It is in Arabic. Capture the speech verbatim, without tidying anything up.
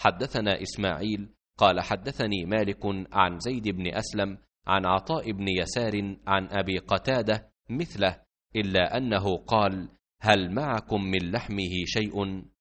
حدثنا إسماعيل قال حدثني مالك عن زيد بن أسلم عن عطاء بن يسار عن أبي قتادة مثله، إلا أنه قال: هل معكم من لحمه شيء؟